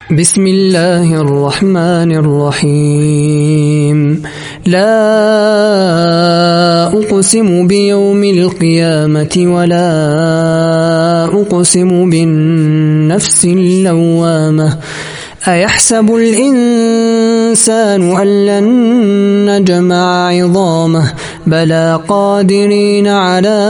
بسم الله الرحمن الرحيم. لا أقسم بيوم القيامة ولا أقسم بالنفس اللوامة. أيحسب الإنسان أن لن نجمع عظامه بلى قادرين على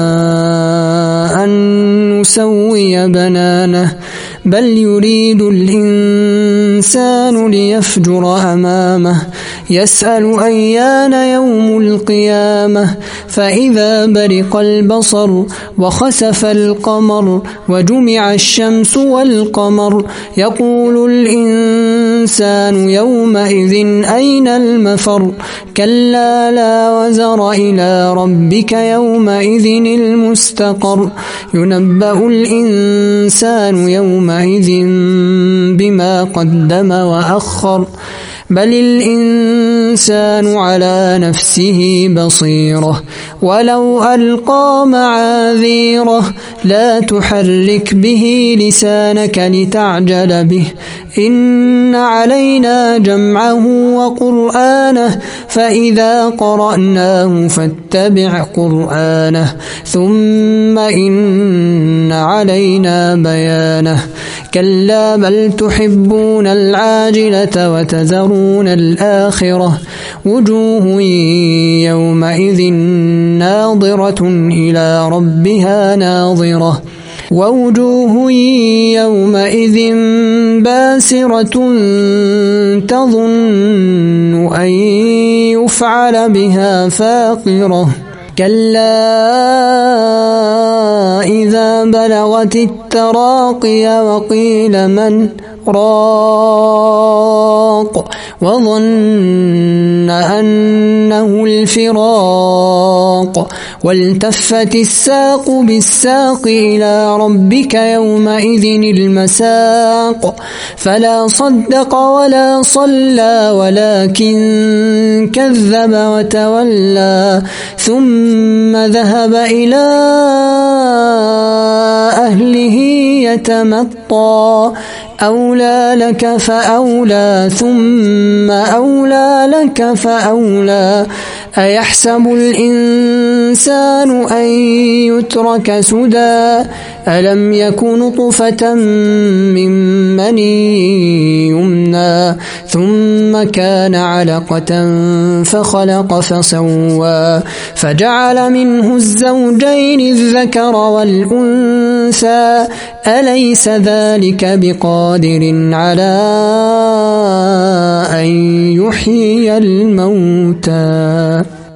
أن نسوي بنانه بل يريد الإنسان ليفجر أمامه يسأل أيان يوم القيامة فإذا برق البصر وخسف القمر وجمع الشمس والقمر يقول الإنسان يومئذ أين المفر كلا لا وزر إلى ربك يومئذ المستقر ينبأ الإنسان يومئذ بما قدم وأخر بل الإنسان على نفسه بصيرة ولو ألقى معاذيره لا تحرك به لسانك لتعجل به إن علينا جمعه وقرآنه فإذا قرأناه فاتبع قرآنه ثم إن علينا بيانه كلا بل تحبون العاجلة وتذرون الآخرة وجوه يومئذ ناظرة إلى ربها ناظرة ووجوه يومئذ باسرة تظن أن يفعل بها فاقرة كلا إذا بلغت التراقي وقيل من راق وظن أنه الفراق والتفت الساق بالساق إلى ربك يومئذ المساق فلا صدق ولا صلى ولكن كذب وتولى ثم ذهب إلى أهله يتمطى أولى لك فأولى ثم أولى لك فأولى أيحسب الإنسان أن يترك سدى ألم يكن نطفة من مني يمنى ثم كان علقة فخلق فسوى فجعل منه الزوجين الذكر والأنثى أليس ذلك بقادر على أن يحيي الموتى